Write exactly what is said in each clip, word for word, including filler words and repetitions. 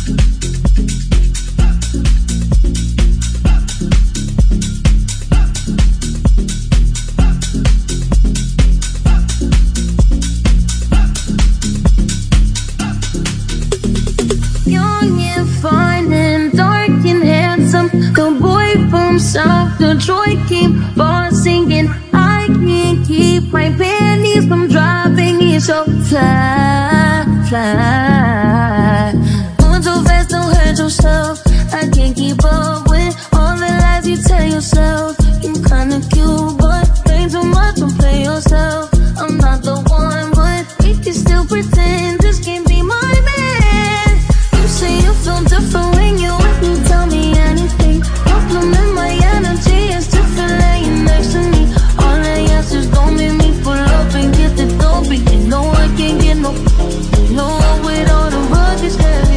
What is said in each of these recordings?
South Detroit, keep on singing. I can't keep my panties from dropping. It's so fly, fly. Moving so fast, don't hurt yourself. I can't keep up with all the lies you tell yourself. You're kinda cute, but ain't too much, don't play yourself. I'm not the one, but you can still pretend this can't be my man. You say you feel different when you with me, tell me anything. Compliment my energy, it's different laying next to me. All I ask is don't make me pull up and get the dough. But you know I can't get no, no with all the ruggies heavy.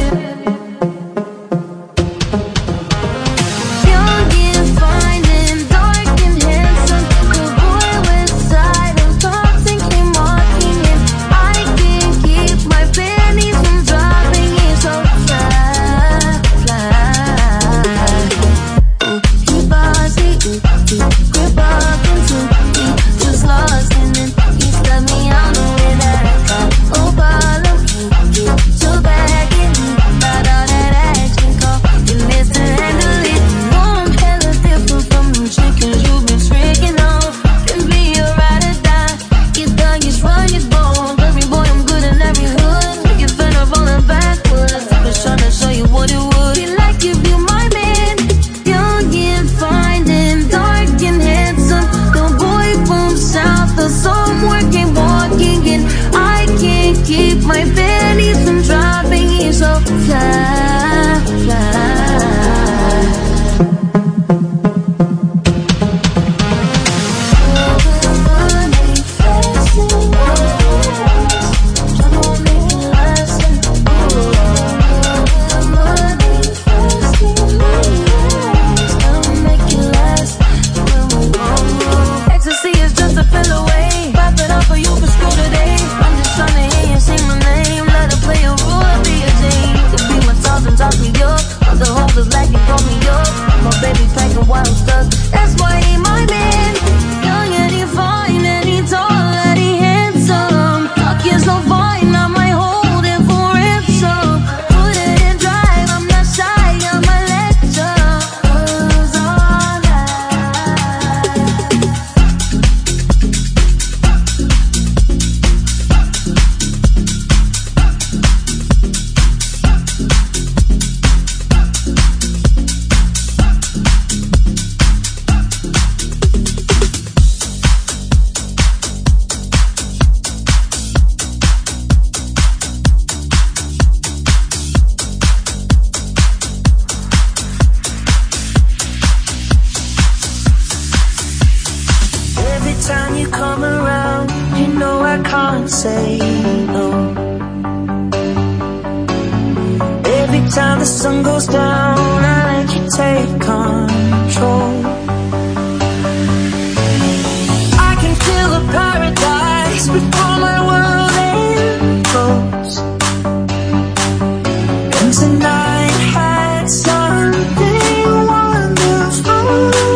Young and fine and dark and handsome, the boy with side of thoughts and came walking in. I can't keep my panties from dropping. It's so fly, fly. Grip up into me, just lost in it. He stepped me out the way that I got. Oh, bottom, get your back in me. Got all that action, call you Mister Handle It. No, I'm hella different from them chickens you've been tricking off. Can be a ride or die. Get done, get run, get bold. Every boy, I'm good in every hood. Make it fed up on the backwards. I'm just trying to show you what it would be like if you my man. Young and fine and dark and handsome, the boy from south, the somewhere came walking in. I can't keep my panties from dropping. He's so fly, fly. Money flexing, trying to make it last. Money flexing, I'll make it last. Ecstasy is just a pill away. Pop it up for you for school today. I'm just trying to hear you sing my name. Let her play a role, be a Jane. Could be my thoughts and talk me up. But the hope is like you call me up. My baby packing wild stuff. That's why he my man. Young and he fine and he tall and he handsome. Talk is so fine, I might hold it for ransom. Put it in drive, I'm not shy, I'm a lecture. Was all that. Every time you come around, you know I can't say no. Every time the sun goes down, I let you take control. I can feel a paradise before my world implodes. And tonight had something wonderful.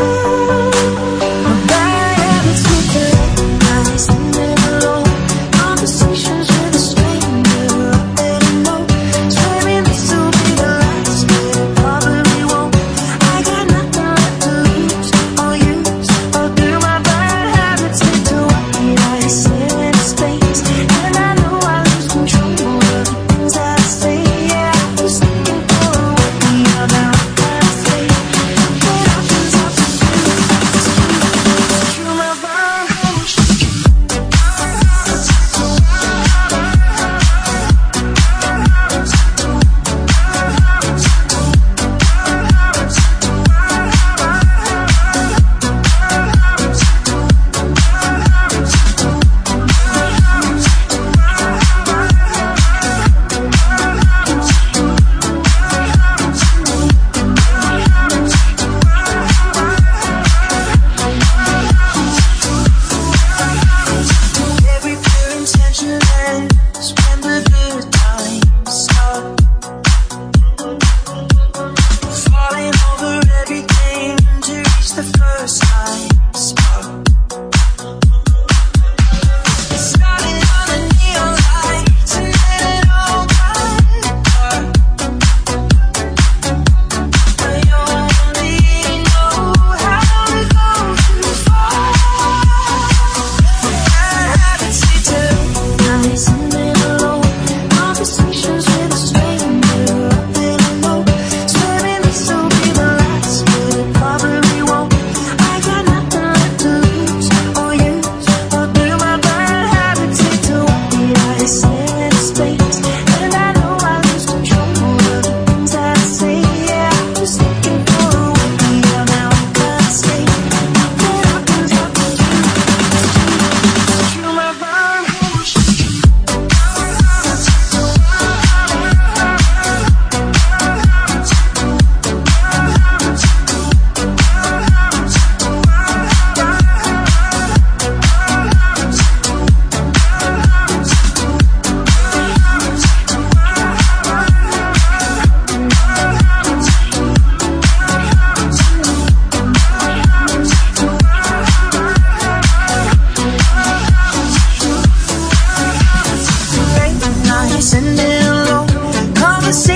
My bad habits with the late nights and never alone. Conversations with a stranger, I better know. Swearing this will be the last, but it probably won't. I got nothing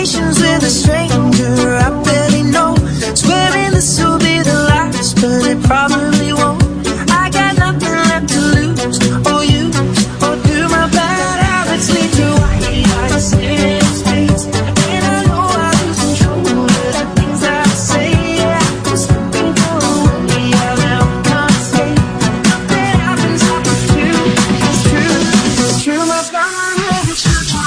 conversations with a stranger I barely know, swearing this will be the last, but it probably won't. I got nothing left to lose or use, or do my bad habits lead to white eyes, serious face? And I know I lose control of the things I say. Yeah, I was looking for a way out and I can't escape. Nothing happens after you. It's true, it's true, my bad habits.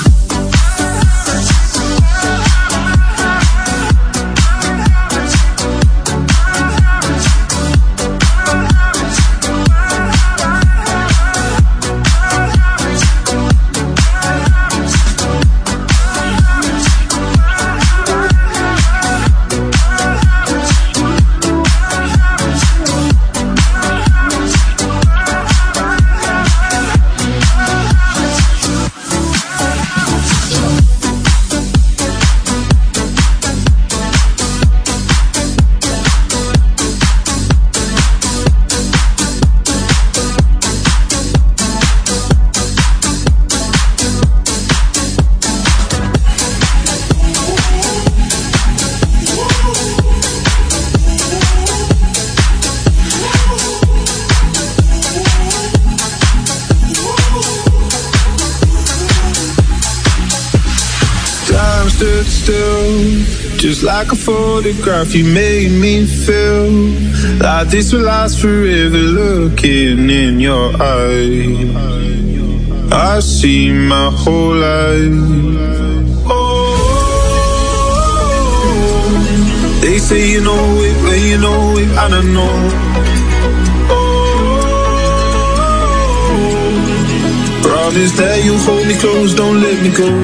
Stood still, just like a photograph. You made me feel like this will last forever. Looking in your eyes, I see my whole life. Oh, they say you know it, but you know it, I don't know. Oh, promise that you'll hold me close, don't let me go.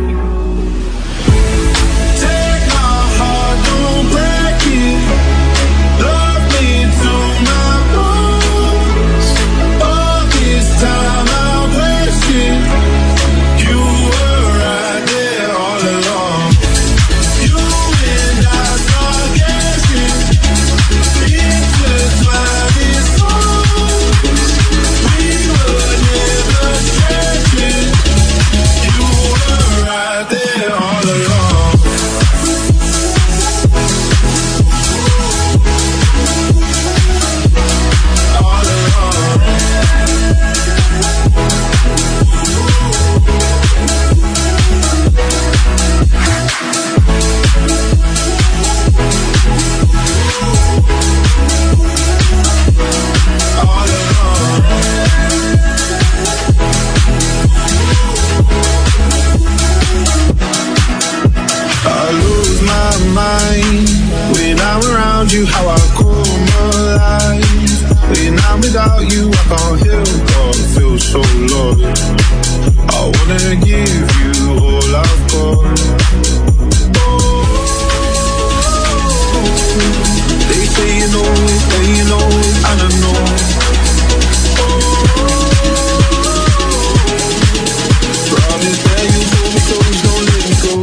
You how I come alive. When I'm without you, I can't help but feel so lost. I wanna give you all I've got. Oh, they say you know it, but you know it, I don't know. Oh, promise that you hold me close, don't let me go.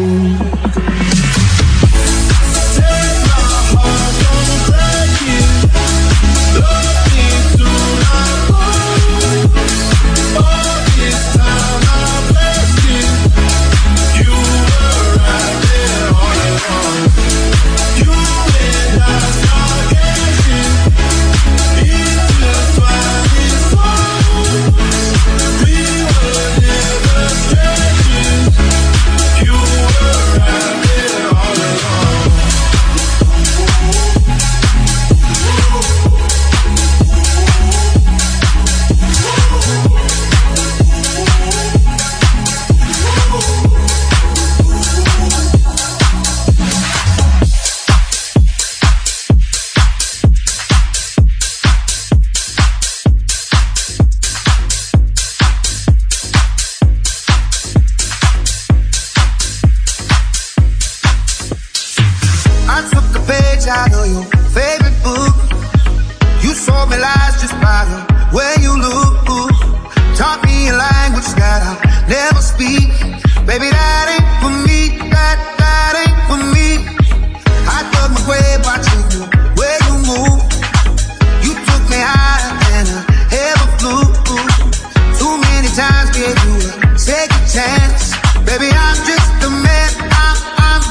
Out of your favorite book, you sold me lies just by the way you look. Taught me a language that I'll never speak. Baby, that ain't for me. That that ain't for me. I dug my grave watching you where you move. You took me higher than I ever flew. Too many times gave you a second chance. Baby, I'm just a man. I'm, I'm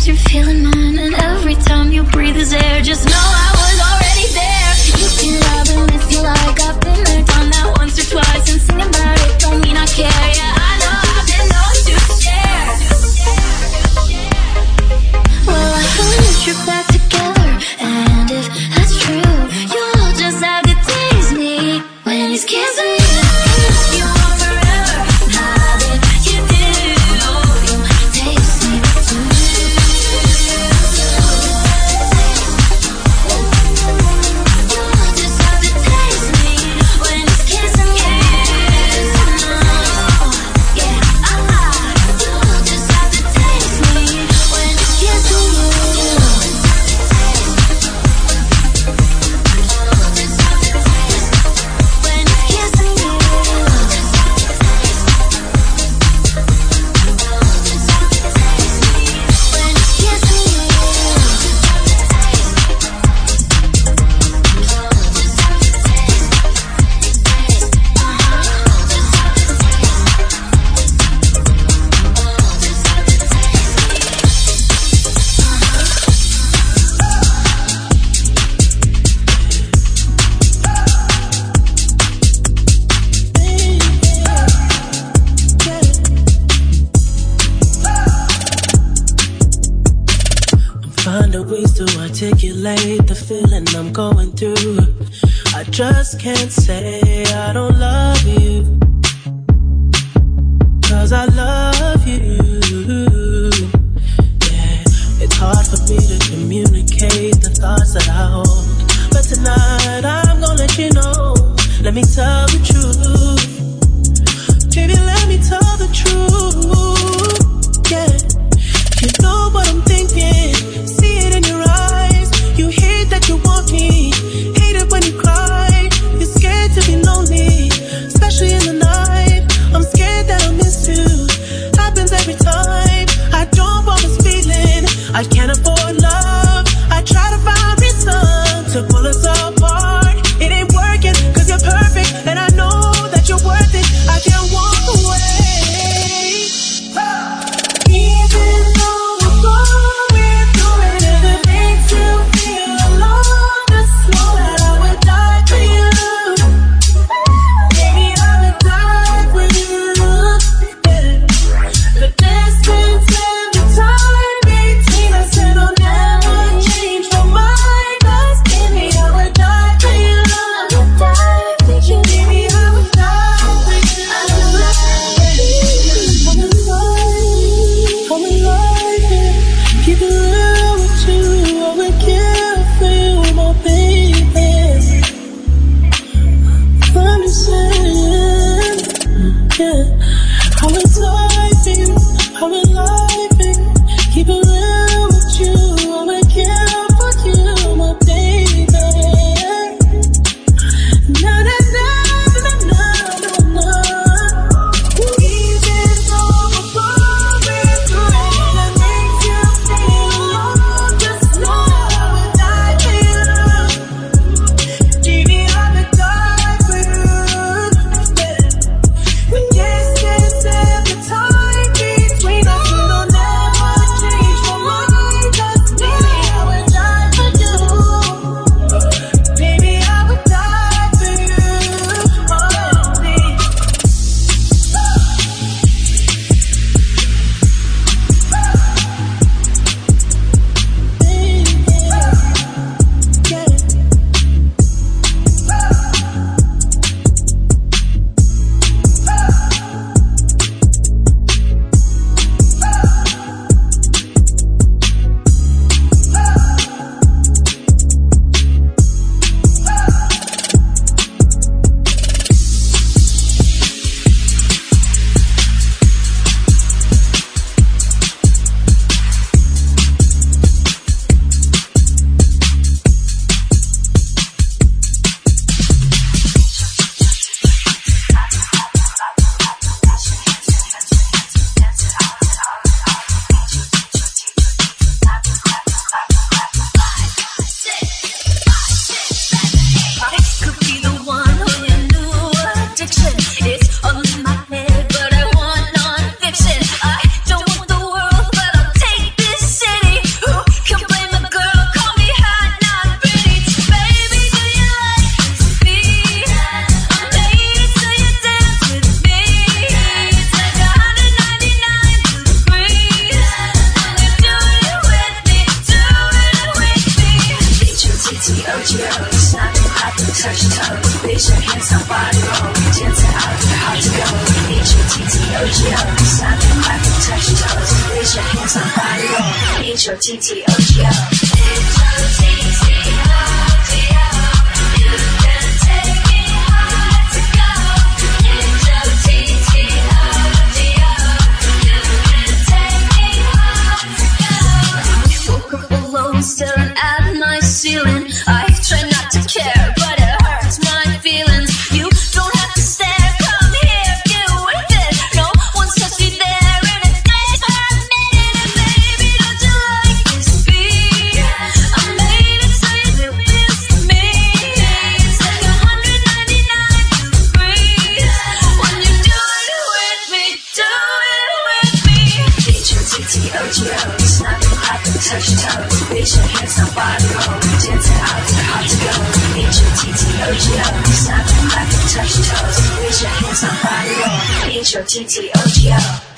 lips, you're feeling mine. And every time you breathe is air, just know I was already there. You can love and miss you like I've been there, done that once or twice. And singing about it don't mean I care. Yeah, I know I've been known to share. Well, I put you back together, and if that's true, you'll just have to taste me when he's kissing me. You want forever, how did you do? You taste me too. You'll just have to taste me when he's kissing you. Yeah, ah, you'll just have to taste me when he's kissing you. Finding ways to articulate the feeling I'm going through. I just can't say I don't love you, 'cause I love you. Yeah, it's hard for me to communicate the thoughts that I hold, but tonight I'm gonna let you know. Let me tell the truth, baby, let me tell the truth. Yeah, you know what I'm thinking, see it in your eyes. You hate that you want me, hate it when you cry. You're scared to be lonely, especially in the night. I'm scared that I'll miss you, T T O G O. H O T T O G O. You can take me hard to go. H O T T O G O. You can take me hard to go. I woke up alone, staring at my ceiling. I try not to care, but it hurts my feelings. You don't have to stare, come here, get with it. No one's touched me there in a day for a minute. And baby, don't you like this beat? I made it so you miss me. It's like a hundred ninety-nine degrees when you do it with me, do it with me. H O T T O G O, snapping, clapping, touch your toes. Raise your hands, now body roll, dancing out to hard to go. H O T T O G O, snapping, clapping, touch your toes. Raise your hands, now body roll. H O T T O G O.